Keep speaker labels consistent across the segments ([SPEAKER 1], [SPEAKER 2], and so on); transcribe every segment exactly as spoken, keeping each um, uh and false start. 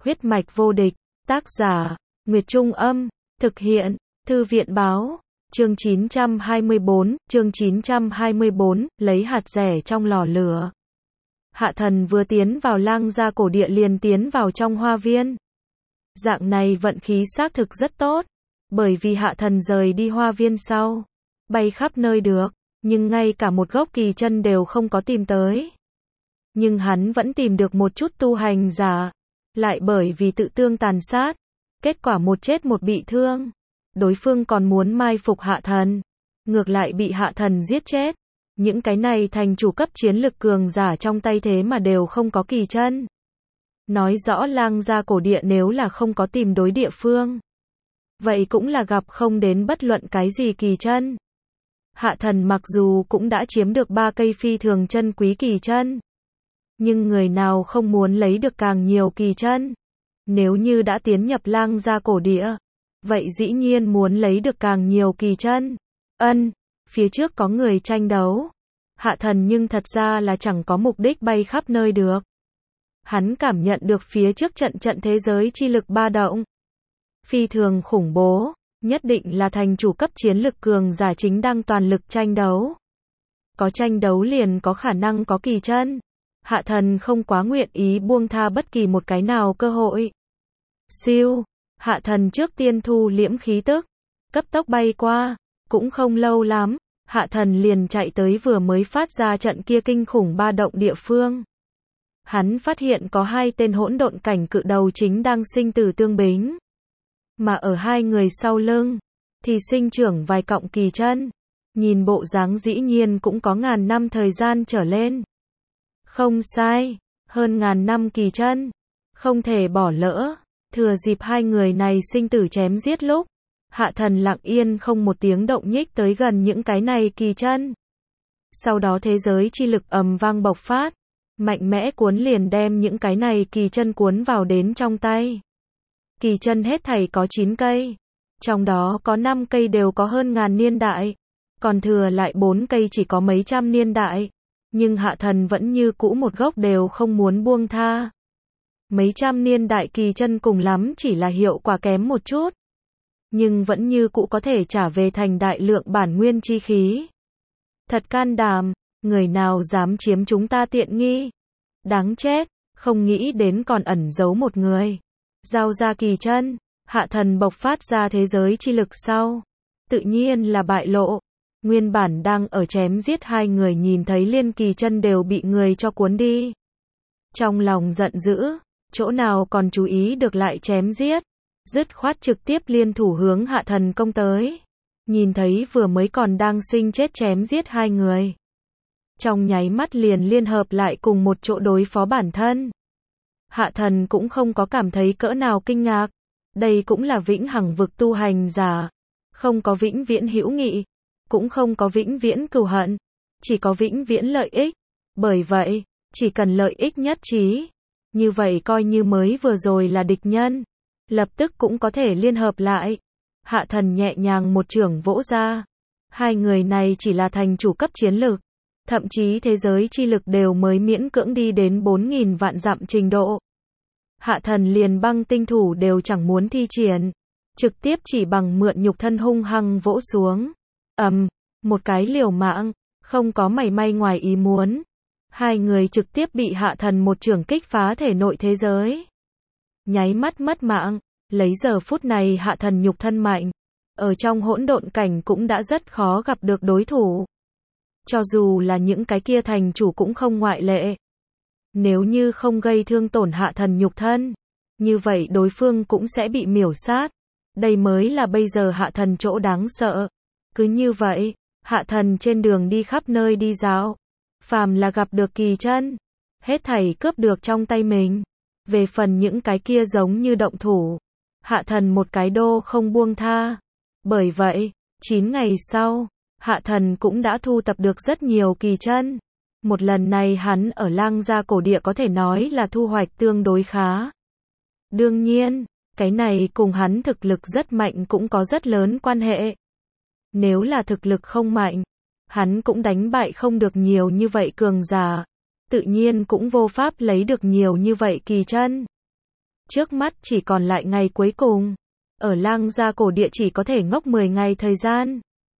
[SPEAKER 1] Huyết mạch vô địch, tác giả, Nguyệt Trung Âm, thực hiện, Thư viện Báo, chương chín trăm hai mươi bốn, chương chín trăm hai mươi bốn, lấy hạt rẻ trong lò lửa. Hạ Thần vừa tiến vào Lang gia cổ địa liền tiến vào trong hoa viên. Dạng này vận khí xác thực rất tốt, bởi vì Hạ Thần rời đi hoa viên sau, bay khắp nơi được, nhưng ngay cả một gốc kỳ chân đều không có tìm tới. Nhưng hắn vẫn tìm được một chút tu hành giả, lại bởi vì tự tương tàn sát, kết quả một chết một bị thương. Đối phương còn muốn mai phục Hạ Thần, ngược lại bị Hạ Thần giết chết. Những cái này thành chủ cấp chiến lực cường giả trong tay thế mà đều không có kỳ chân. Nói rõ Lang gia cổ địa nếu là không có tìm đối địa phương, vậy cũng là gặp không đến bất luận cái gì kỳ chân. Hạ Thần mặc dù cũng đã chiếm được ba cây phi thường chân quý kỳ chân, nhưng người nào không muốn lấy được càng nhiều kỳ chân. Nếu như đã tiến nhập Lang gia cổ địa, vậy dĩ nhiên muốn lấy được càng nhiều kỳ chân. Ân, phía trước có người tranh đấu. Hạ Thần nhưng thật ra là chẳng có mục đích bay khắp nơi được. Hắn cảm nhận được phía trước trận trận thế giới chi lực ba động. Phi thường khủng bố, nhất định là thành chủ cấp chiến lực cường giả chính đang toàn lực tranh đấu. Có tranh đấu liền có khả năng có kỳ chân. Hạ Thần không quá nguyện ý buông tha bất kỳ một cái nào cơ hội. Siêu, Hạ Thần trước tiên thu liễm khí tức, cấp tốc bay qua, cũng không lâu lắm, Hạ Thần liền chạy tới vừa mới phát ra trận kia kinh khủng ba động địa phương. Hắn phát hiện có hai tên hỗn độn cảnh cự đầu chính đang sinh tử tương bính. Mà ở hai người sau lưng, thì sinh trưởng vài cọng kỳ chân. Nhìn bộ dáng dĩ nhiên cũng có ngàn năm thời gian trở lên. Không sai, hơn ngàn năm kỳ chân. Không thể bỏ lỡ. Thừa dịp hai người này sinh tử chém giết lúc, Hạ Thần lặng yên không một tiếng động nhích tới gần những cái này kỳ chân. Sau đó thế giới chi lực ầm vang bộc phát, mạnh mẽ cuốn liền đem những cái này kỳ chân cuốn vào đến trong tay. Kỳ chân hết thảy có chín cây, trong đó có năm cây đều có hơn ngàn niên đại, còn thừa lại bốn cây chỉ có mấy trăm niên đại, nhưng Hạ Thần vẫn như cũ một gốc đều không muốn buông tha. Mấy trăm niên đại kỳ chân cùng lắm chỉ là hiệu quả kém một chút, nhưng vẫn như cũ có thể trả về thành đại lượng bản nguyên chi khí. Thật can đảm, người nào dám chiếm chúng ta tiện nghi. Đáng chết, không nghĩ đến còn ẩn giấu một người. Giao ra kỳ chân, Hạ Thần bộc phát ra thế giới chi lực sau, tự nhiên là bại lộ. Nguyên bản đang ở chém giết hai người nhìn thấy liên kỳ chân đều bị người cho cuốn đi. Trong lòng giận dữ, chỗ nào còn chú ý được lại chém giết. Dứt khoát trực tiếp liên thủ hướng Hạ Thần công tới. Nhìn thấy vừa mới còn đang sinh chết chém giết hai người, trong nháy mắt liền liên hợp lại cùng một chỗ đối phó bản thân. Hạ Thần cũng không có cảm thấy cỡ nào kinh ngạc. Đây cũng là vĩnh hằng vực tu hành giả. Không có vĩnh viễn hữu nghị, cũng không có vĩnh viễn cừu hận, chỉ có vĩnh viễn lợi ích. Bởi vậy, chỉ cần lợi ích nhất trí, như vậy coi như mới vừa rồi là địch nhân, lập tức cũng có thể liên hợp lại. Hạ Thần nhẹ nhàng một chưởng vỗ ra. Hai người này chỉ là thành chủ cấp chiến lực, thậm chí thế giới chi lực đều mới miễn cưỡng đi đến bốn nghìn vạn dặm trình độ. Hạ Thần liền băng tinh thủ đều chẳng muốn thi triển, trực tiếp chỉ bằng mượn nhục thân hung hăng vỗ xuống. Ầm, một cái liều mạng, không có mảy may ngoài ý muốn. Hai người trực tiếp bị Hạ Thần một chưởng kích phá thể nội thế giới. Nháy mắt mất mạng, lấy giờ phút này Hạ Thần nhục thân mạnh, ở trong hỗn độn cảnh cũng đã rất khó gặp được đối thủ. Cho dù là những cái kia thành chủ cũng không ngoại lệ. Nếu như không gây thương tổn Hạ Thần nhục thân, như vậy đối phương cũng sẽ bị miểu sát. Đây mới là bây giờ Hạ Thần chỗ đáng sợ. Cứ như vậy, Hạ Thần trên đường đi khắp nơi đi dạo, phàm là gặp được kỳ chân, hết thảy cướp được trong tay mình. Về phần những cái kia giống như động thủ, Hạ Thần một cái đô không buông tha. Bởi vậy, chín ngày sau, Hạ Thần cũng đã thu tập được rất nhiều kỳ chân. Một lần này hắn ở Lang gia cổ địa có thể nói là thu hoạch tương đối khá. Đương nhiên, cái này cùng hắn thực lực rất mạnh cũng có rất lớn quan hệ. Nếu là thực lực không mạnh, hắn cũng đánh bại không được nhiều như vậy cường giả, tự nhiên cũng vô pháp lấy được nhiều như vậy kỳ chân. Trước mắt chỉ còn lại ngày cuối cùng. Ở Lang Gia cổ địa chỉ có thể ngốc mười ngày thời gian.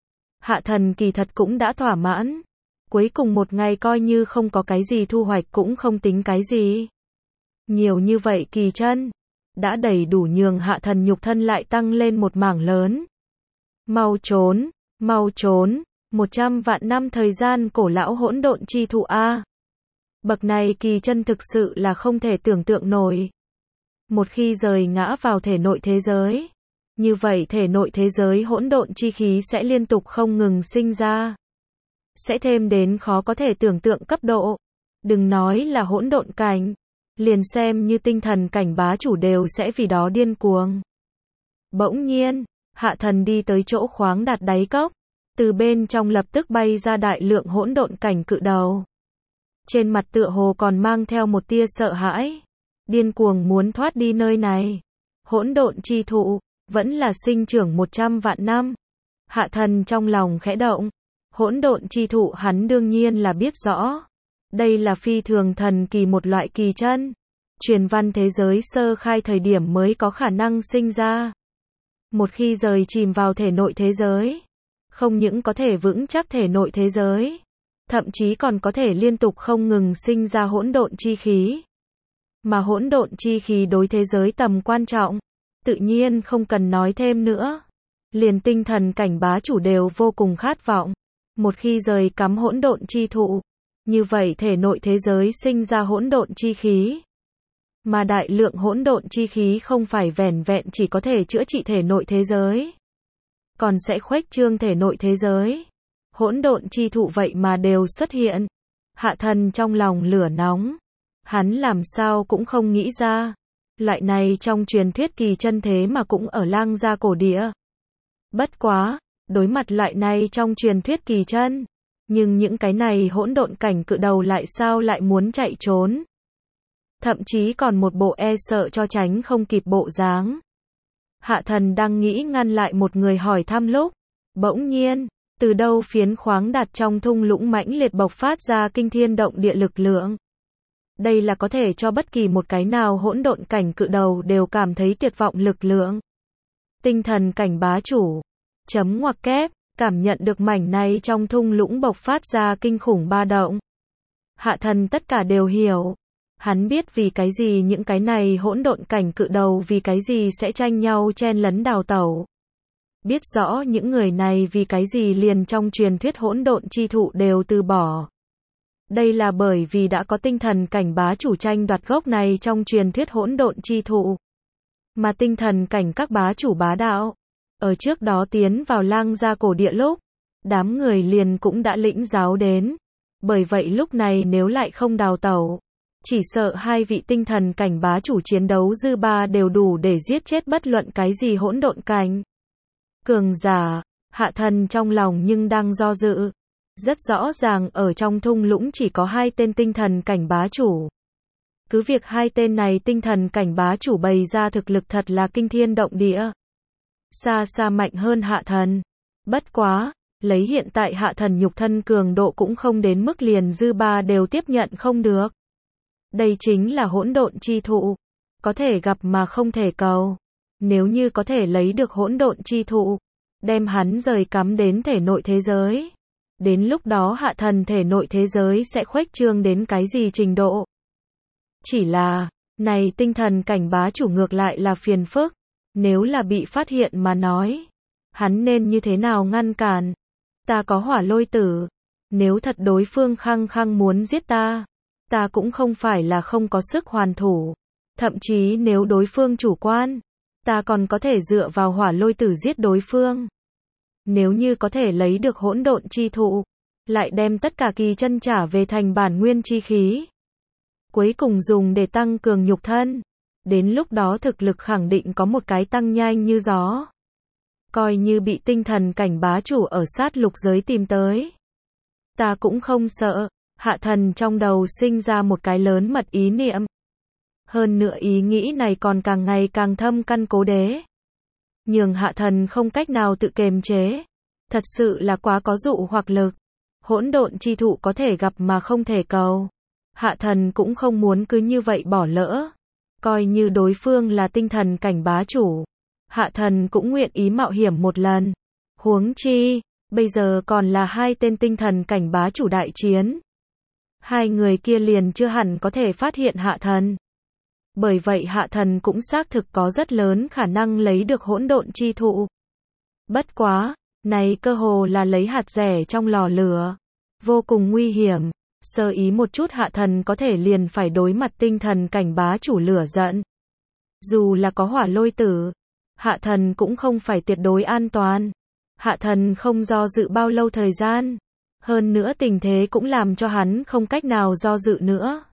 [SPEAKER 1] Hạ thần kỳ thật cũng đã thỏa mãn. Cuối cùng một ngày coi như không có cái gì thu hoạch cũng không tính cái gì. Nhiều như vậy kỳ chân, đã đầy đủ nhường hạ thần nhục thân lại tăng lên một mảng lớn. Mau trốn, mau trốn, một trăm vạn năm thời gian cổ lão hỗn độn chi thụ a. Bậc này kỳ chân thực sự là không thể tưởng tượng nổi. Một khi rời ngã vào thể nội thế giới, như vậy thể nội thế giới hỗn độn chi khí sẽ liên tục không ngừng sinh ra. Sẽ thêm đến khó có thể tưởng tượng cấp độ. Đừng nói là hỗn độn cảnh, liền xem như tinh thần cảnh bá chủ đều sẽ vì đó điên cuồng. Bỗng nhiên, hạ thần đi tới chỗ khoáng đạt đáy cốc, từ bên trong lập tức bay ra đại lượng hỗn độn cảnh cự đầu. Trên mặt tựa hồ còn mang theo một tia sợ hãi, điên cuồng muốn thoát đi nơi này. Hỗn độn chi thụ, vẫn là sinh trưởng một trăm vạn năm. Hạ thần trong lòng khẽ động, hỗn độn chi thụ hắn đương nhiên là biết rõ. Đây là phi thường thần kỳ một loại kỳ chân. Truyền văn thế giới sơ khai thời điểm mới có khả năng sinh ra. Một khi rời chìm vào thể nội thế giới, không những có thể vững chắc thể nội thế giới, thậm chí còn có thể liên tục không ngừng sinh ra hỗn độn chi khí. Mà hỗn độn chi khí đối thế giới tầm quan trọng, tự nhiên không cần nói thêm nữa. Liền tinh thần cảnh bá chủ đều vô cùng khát vọng. Một khi rời cắm hỗn độn chi thụ, như vậy thể nội thế giới sinh ra hỗn độn chi khí. Mà đại lượng hỗn độn chi khí không phải vẻn vẹn chỉ có thể chữa trị thể nội thế giới, còn sẽ khuếch trương thể nội thế giới. Hỗn độn chi thụ vậy mà đều xuất hiện. Hạ thần trong lòng lửa nóng. Hắn làm sao cũng không nghĩ ra. Loại này trong truyền thuyết kỳ chân thế mà cũng ở Lang Gia cổ địa. Bất quá, đối mặt loại này trong truyền thuyết kỳ chân, nhưng những cái này hỗn độn cảnh cự đầu lại sao lại muốn chạy trốn. Thậm chí còn một bộ e sợ cho tránh không kịp bộ dáng. Hạ thần đang nghĩ ngăn lại một người hỏi thăm lúc, bỗng nhiên, từ đâu phiến khoáng đạt trong thung lũng mãnh liệt bộc phát ra kinh thiên động địa lực lượng. Đây là có thể cho bất kỳ một cái nào hỗn độn cảnh cự đầu đều cảm thấy tuyệt vọng lực lượng. Tinh thần cảnh bá chủ, chấm ngoặc kép, cảm nhận được mảnh này trong thung lũng bộc phát ra kinh khủng ba động. Hạ thần tất cả đều hiểu. Hắn biết vì cái gì những cái này hỗn độn cảnh cự đầu vì cái gì sẽ tranh nhau chen lấn đào tẩu. Biết rõ những người này vì cái gì liền trong truyền thuyết hỗn độn chi thụ đều từ bỏ. Đây là bởi vì đã có tinh thần cảnh bá chủ tranh đoạt gốc này trong truyền thuyết hỗn độn chi thụ. Mà tinh thần cảnh các bá chủ bá đạo, ở trước đó tiến vào Lang Gia cổ địa lúc, đám người liền cũng đã lĩnh giáo đến. Bởi vậy lúc này nếu lại không đào tẩu, chỉ sợ hai vị tinh thần cảnh bá chủ chiến đấu dư ba đều đủ để giết chết bất luận cái gì hỗn độn cảnh. Cường giả, hạ thần trong lòng nhưng đang do dự. Rất rõ ràng ở trong thung lũng chỉ có hai tên tinh thần cảnh bá chủ. Cứ việc hai tên này tinh thần cảnh bá chủ bày ra thực lực thật là kinh thiên động địa. Xa xa mạnh hơn hạ thần. Bất quá, lấy hiện tại hạ thần nhục thân cường độ cũng không đến mức liền dư ba đều tiếp nhận không được. Đây chính là hỗn độn chi thụ. Có thể gặp mà không thể cầu. Nếu như có thể lấy được hỗn độn chi thụ, đem hắn rời cắm đến thể nội thế giới. Đến lúc đó hạ thần thể nội thế giới sẽ khuếch trương đến cái gì trình độ. Chỉ là, này tinh thần cảnh bá chủ ngược lại là phiền phức. Nếu là bị phát hiện mà nói, hắn nên như thế nào ngăn cản? Ta có hỏa lôi tử. Nếu thật đối phương khăng khăng muốn giết ta, ta cũng không phải là không có sức hoàn thủ. Thậm chí nếu đối phương chủ quan, ta còn có thể dựa vào hỏa lôi tử giết đối phương. Nếu như có thể lấy được hỗn độn chi thụ, lại đem tất cả kỳ chân trả về thành bản nguyên chi khí. Cuối cùng dùng để tăng cường nhục thân. Đến lúc đó thực lực khẳng định có một cái tăng nhanh như gió. Coi như bị tinh thần cảnh bá chủ ở sát lục giới tìm tới. Ta cũng không sợ. Hạ thần trong đầu sinh ra một cái lớn mật ý niệm. Hơn nữa ý nghĩ này còn càng ngày càng thâm căn cố đế. Nhường hạ thần không cách nào tự kiềm chế. Thật sự là quá có dụ hoặc lực. Hỗn độn chi thụ có thể gặp mà không thể cầu. Hạ thần cũng không muốn cứ như vậy bỏ lỡ. Coi như đối phương là tinh thần cảnh bá chủ, hạ thần cũng nguyện ý mạo hiểm một lần. Huống chi, bây giờ còn là hai tên tinh thần cảnh bá chủ đại chiến. Hai người kia liền chưa hẳn có thể phát hiện hạ thần. Bởi vậy hạ thần cũng xác thực có rất lớn khả năng lấy được hỗn độn chi thụ. Bất quá, này cơ hồ là lấy hạt rẻ trong lò lửa. Vô cùng nguy hiểm, sơ ý một chút hạ thần có thể liền phải đối mặt tinh thần cảnh bá chủ lửa giận. Dù là có hỏa lôi tử, hạ thần cũng không phải tuyệt đối an toàn. Hạ thần không do dự bao lâu thời gian. Hơn nữa tình thế cũng làm cho hắn không cách nào do dự nữa.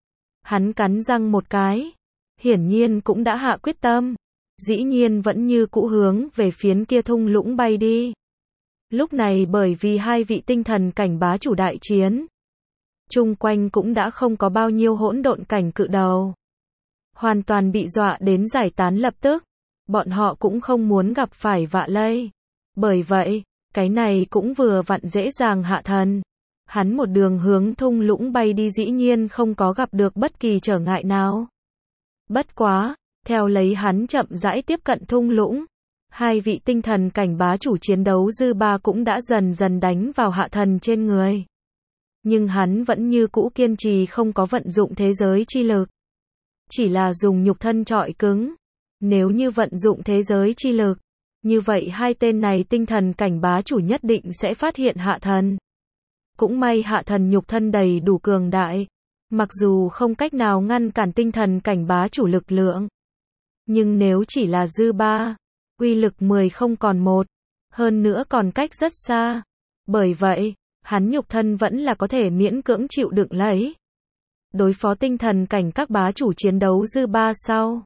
[SPEAKER 1] Hắn cắn răng một cái. Hiển nhiên cũng đã hạ quyết tâm. Dĩ nhiên vẫn như cũ hướng về phiến kia thung lũng bay đi. Lúc này bởi vì hai vị tinh thần cảnh bá chủ đại chiến, chung quanh cũng đã không có bao nhiêu hỗn độn cảnh cự đầu. Hoàn toàn bị dọa đến giải tán lập tức. Bọn họ cũng không muốn gặp phải vạ lây. Bởi vậy, cái này cũng vừa vặn dễ dàng hạ thần. Hắn một đường hướng thung lũng bay đi dĩ nhiên không có gặp được bất kỳ trở ngại nào. Bất quá, theo lấy hắn chậm rãi tiếp cận thung lũng, hai vị tinh thần cảnh bá chủ chiến đấu dư ba cũng đã dần dần đánh vào hạ thần trên người. Nhưng hắn vẫn như cũ kiên trì không có vận dụng thế giới chi lực. Chỉ là dùng nhục thân trọi cứng. Nếu như vận dụng thế giới chi lực, như vậy hai tên này tinh thần cảnh bá chủ nhất định sẽ phát hiện hạ thần. Cũng may hạ thần nhục thân đầy đủ cường đại. Mặc dù không cách nào ngăn cản tinh thần cảnh bá chủ lực lượng. Nhưng nếu chỉ là dư ba, uy lực mười không còn một. Hơn nữa còn cách rất xa. Bởi vậy, hắn nhục thân vẫn là có thể miễn cưỡng chịu đựng lấy. Đối phó tinh thần cảnh các bá chủ chiến đấu dư ba sau.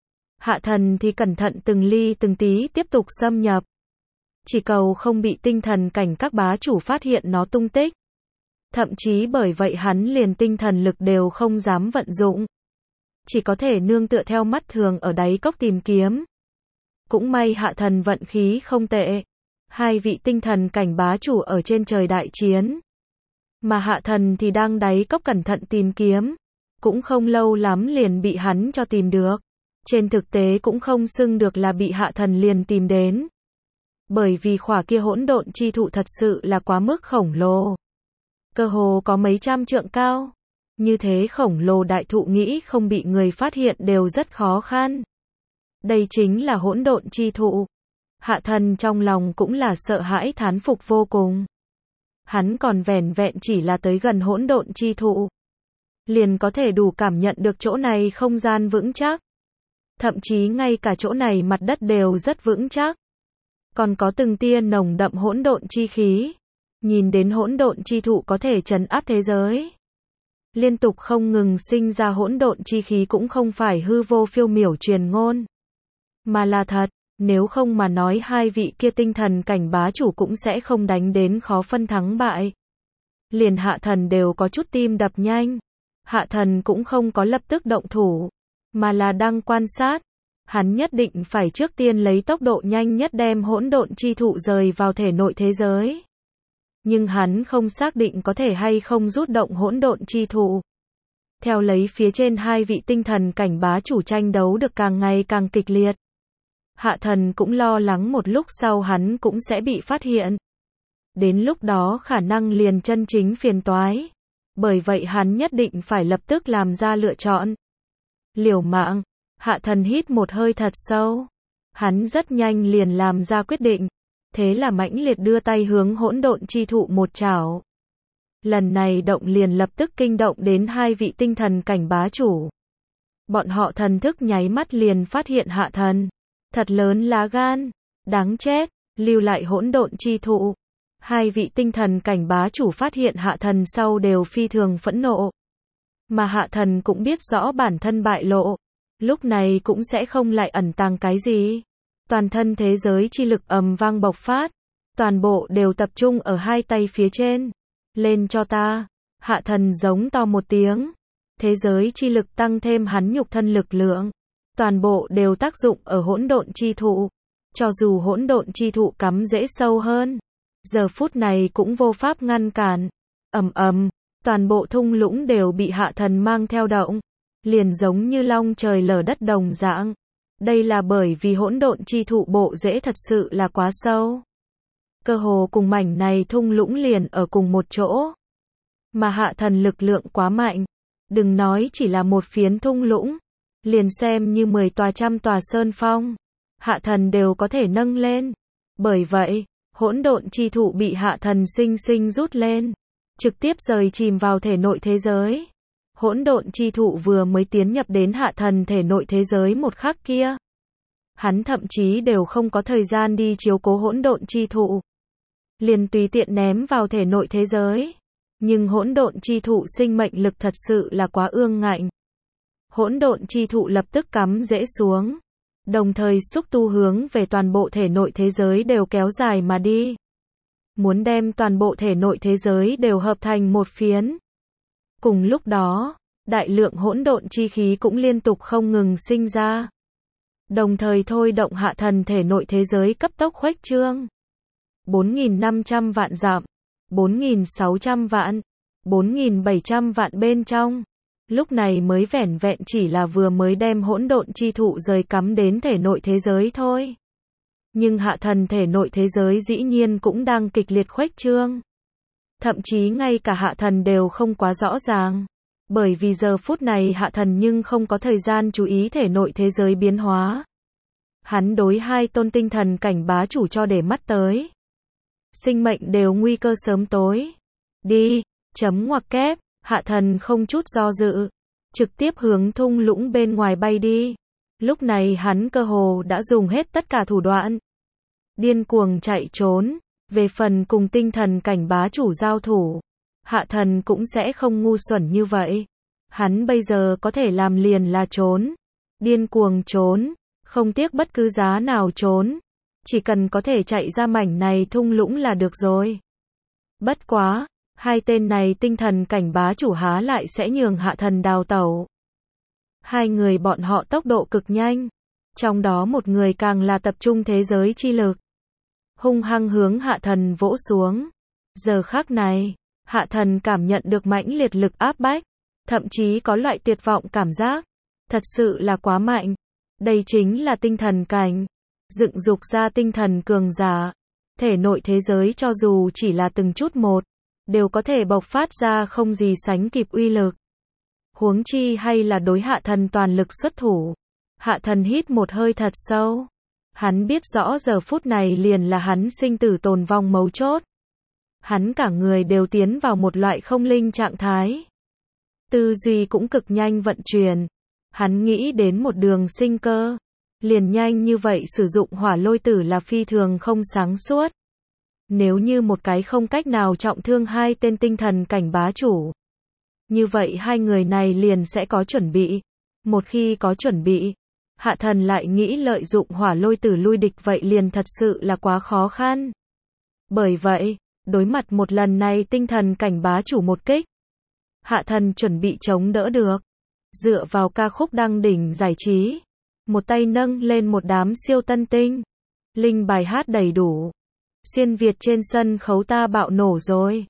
[SPEAKER 1] Hạ thần thì cẩn thận từng ly từng tí tiếp tục xâm nhập. Chỉ cầu không bị tinh thần cảnh các bá chủ phát hiện nó tung tích. Thậm chí bởi vậy hắn liền tinh thần lực đều không dám vận dụng. Chỉ có thể nương tựa theo mắt thường ở đáy cốc tìm kiếm. Cũng may hạ thần vận khí không tệ. Hai vị tinh thần cảnh bá chủ ở trên trời đại chiến. Mà hạ thần thì đang đáy cốc cẩn thận tìm kiếm. Cũng không lâu lắm liền bị hắn cho tìm được. Trên thực tế cũng không xưng được là bị hạ thần liền tìm đến. Bởi vì khỏa kia hỗn độn chi thụ thật sự là quá mức khổng lồ. Cơ hồ có mấy trăm trượng cao. Như thế khổng lồ đại thụ nghĩ không bị người phát hiện đều rất khó khăn. Đây chính là hỗn độn chi thụ. Hạ thần trong lòng cũng là sợ hãi thán phục vô cùng. Hắn còn vẻn vẹn chỉ là tới gần hỗn độn chi thụ. Liền có thể đủ cảm nhận được chỗ này không gian vững chắc. Thậm chí ngay cả chỗ này mặt đất đều rất vững chắc. Còn có từng tia nồng đậm hỗn độn chi khí. Nhìn đến hỗn độn chi thụ có thể trấn áp thế giới. Liên tục không ngừng sinh ra hỗn độn chi khí cũng không phải hư vô phiêu miểu truyền ngôn. Mà là thật, nếu không mà nói hai vị kia tinh thần cảnh bá chủ cũng sẽ không đánh đến khó phân thắng bại. Liền hạ thần đều có chút tim đập nhanh. Hạ thần cũng không có lập tức động thủ. Mà là đang quan sát. Hắn nhất định phải trước tiên lấy tốc độ nhanh nhất đem hỗn độn chi thụ rời vào thể nội thế giới. Nhưng hắn không xác định có thể hay không rút động hỗn độn chi thụ. Theo lấy phía trên hai vị tinh thần cảnh bá chủ tranh đấu được càng ngày càng kịch liệt. Hạ thần cũng lo lắng một lúc sau hắn cũng sẽ bị phát hiện. Đến lúc đó khả năng liền chân chính phiền toái. Bởi vậy hắn nhất định phải lập tức làm ra lựa chọn. Liều mạng, hạ thần hít một hơi thật sâu. Hắn rất nhanh liền làm ra quyết định. Thế là mãnh liệt đưa tay hướng hỗn độn chi thụ một chảo. Lần này động liền lập tức kinh động đến hai vị tinh thần cảnh bá chủ. Bọn họ thần thức nháy mắt liền phát hiện hạ thần. Thật lớn lá gan. Đáng chết, lưu lại hỗn độn chi thụ. Hai vị tinh thần cảnh bá chủ phát hiện hạ thần sau đều phi thường phẫn nộ. Mà hạ thần cũng biết rõ bản thân bại lộ. Lúc này cũng sẽ không lại ẩn tàng cái gì. Toàn thân thế giới chi lực ầm vang bộc phát. Toàn bộ đều tập trung ở hai tay phía trên. Lên cho ta. Hạ thần giống to một tiếng. Thế giới chi lực tăng thêm hắn nhục thân lực lượng. Toàn bộ đều tác dụng ở hỗn độn chi thụ. Cho dù hỗn độn chi thụ cắm rễ sâu hơn. Giờ phút này cũng vô pháp ngăn cản. Ầm ầm. Toàn bộ thung lũng đều bị hạ thần mang theo động. liền giống như long trời lở đất đồng dạng. Đây là bởi vì hỗn độn chi thụ bộ rễ thật sự là quá sâu. Cơ hồ cùng mảnh này thung lũng liền ở cùng một chỗ. Mà hạ thần lực lượng quá mạnh. Đừng nói chỉ là một phiến thung lũng. Liền xem như mười tòa trăm tòa sơn phong. Hạ thần đều có thể nâng lên. Bởi vậy, hỗn độn chi thụ bị hạ thần sinh sinh rút lên. Trực tiếp rời chìm vào thể nội thế giới. Hỗn độn chi thụ vừa mới tiến nhập đến hạ thần thể nội thế giới một khắc kia. Hắn thậm chí đều không có thời gian đi chiếu cố hỗn độn chi thụ. Liền tùy tiện ném vào thể nội thế giới. Nhưng hỗn độn chi thụ sinh mệnh lực thật sự là quá ương ngạnh. Hỗn độn chi thụ lập tức cắm rễ xuống. Đồng thời xúc tu hướng về toàn bộ thể nội thế giới đều kéo dài mà đi. Muốn đem toàn bộ thể nội thế giới đều hợp thành một phiến. Cùng lúc đó, đại lượng hỗn độn chi khí cũng liên tục không ngừng sinh ra. Đồng thời thôi động hạ thần thể nội thế giới cấp tốc khuếch trương. bốn nghìn năm trăm vạn dặm, bốn nghìn sáu trăm vạn, bốn nghìn bảy trăm vạn bên trong. Lúc này mới vẻn vẹn chỉ là vừa mới đem hỗn độn chi thụ rời cắm đến thể nội thế giới thôi. Nhưng hạ thần thể nội thế giới dĩ nhiên cũng đang kịch liệt khuếch trương. Thậm chí ngay cả hạ thần đều không quá rõ ràng. Bởi vì giờ phút này hạ thần nhưng không có thời gian chú ý thể nội thế giới biến hóa. Hắn đối hai tôn tinh thần cảnh bá chủ cho để mắt tới. Sinh mệnh đều nguy cơ sớm tối. Đi, chấm ngoặc kép, hạ thần không chút do dự. Trực tiếp hướng thung lũng bên ngoài bay đi. Lúc này hắn cơ hồ đã dùng hết tất cả thủ đoạn. Điên cuồng chạy trốn. Về phần cùng tinh thần cảnh bá chủ giao thủ. Hạ thần cũng sẽ không ngu xuẩn như vậy. Hắn bây giờ có thể làm liền là trốn. Điên cuồng trốn. Không tiếc bất cứ giá nào trốn. Chỉ cần có thể chạy ra mảnh này thung lũng là được rồi. Bất quá, hai tên này tinh thần cảnh bá chủ há lại sẽ nhường hạ thần đào tẩu. Hai người bọn họ tốc độ cực nhanh. Trong đó một người càng là tập trung thế giới chi lực. Hung hăng hướng hạ thần vỗ xuống. Giờ khắc này, hạ thần cảm nhận được mãnh liệt lực áp bách. Thậm chí có loại tuyệt vọng cảm giác. Thật sự là quá mạnh. Đây chính là tinh thần cảnh. Dựng dục ra tinh thần cường giả. Thể nội thế giới cho dù chỉ là từng chút một. Đều có thể bộc phát ra không gì sánh kịp uy lực. Huống chi hay là đối hạ thần toàn lực xuất thủ. Hạ thần hít một hơi thật sâu. Hắn biết rõ giờ phút này liền là hắn sinh tử tồn vong mấu chốt. Hắn cả người đều tiến vào một loại không linh trạng thái. Tư duy cũng cực nhanh vận chuyển. Hắn nghĩ đến một đường sinh cơ. Liền nhanh như vậy sử dụng hỏa lôi tử là phi thường không sáng suốt. Nếu như một cái không cách nào trọng thương hai tên tinh thần cảnh bá chủ. Như vậy hai người này liền sẽ có chuẩn bị. Một khi có chuẩn bị, hạ thần lại nghĩ lợi dụng hỏa lôi tử lui địch vậy liền thật sự là quá khó khăn. Bởi vậy, đối mặt một lần này tinh thần cảnh bá chủ một kích. Hạ thần chuẩn bị chống đỡ được. Dựa vào ca khúc đăng đỉnh giải trí. Một tay nâng lên một đám siêu tân tinh. Linh bài hát đầy đủ. Xuyên Việt trên sân khấu ta bạo nổ rồi.